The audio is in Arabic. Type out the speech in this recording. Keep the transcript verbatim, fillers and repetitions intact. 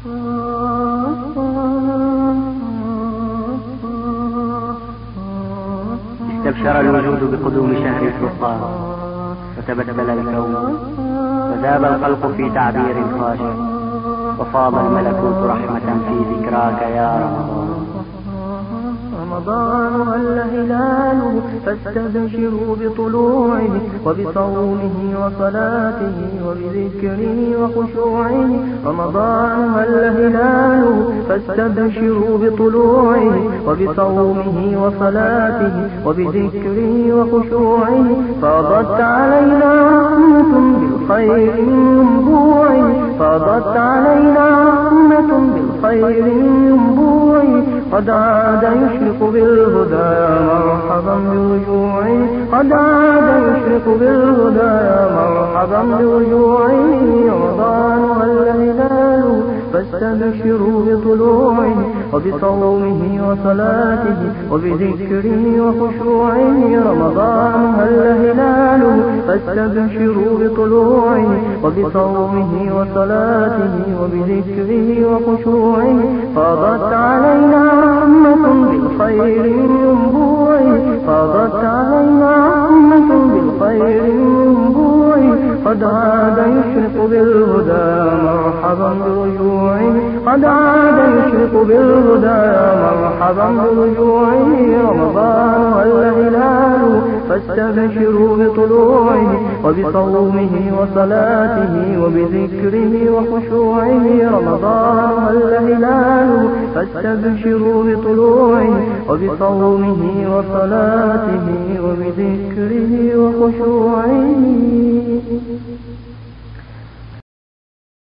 استبشر الوجود بقدوم شهر الفرقان، فتبدل الكون، وذاب الخلق في تعبير خاشع، وفاض الملكوت رحمة في ذكراك يا رمضان. رمضان هل هلاله فاستبشروا بطلوعه وبصومه وصلاته وبذكره وخشوعه. رمضان هل هلاله فاستبشروا بطلوعه وبصومه وصلاته وبذكره وخشوعه. فاضت علينا رحمة بالخير من ينبوعه، فاضت علينا رحمة بالخير من ينبوعه. قد عاد يشرق بالهدى يا مرحبا برجوعه، قد عاد يشرق بالهدى يا مرحبا برجوعه. رمضان هل هلاله فاستبشروا بطلوعه وبصومه وصلاته وبذكره وخشوعه. رمضان هل هلاله فاستبشروا بطلوعه وبصومه وصلاته وبذكره وخشوعه. فاضت علينا رحمة بالخير ينبوعه، فاضت علينا رحمة بالخير ينبوعه. قد عاد يشرق بالهدى مرحبا برجوعه، قد عاد يشرق بالهدى مرحبا برجوعه. رمضان هل هلاله فاستبشروا بطلوعه وبصومه وصلاته وبذكره وخشوعه. رمضان هل هلاله فاستبشروا بطلوعه وبصومه وصلاته وبذكره وخشوعه.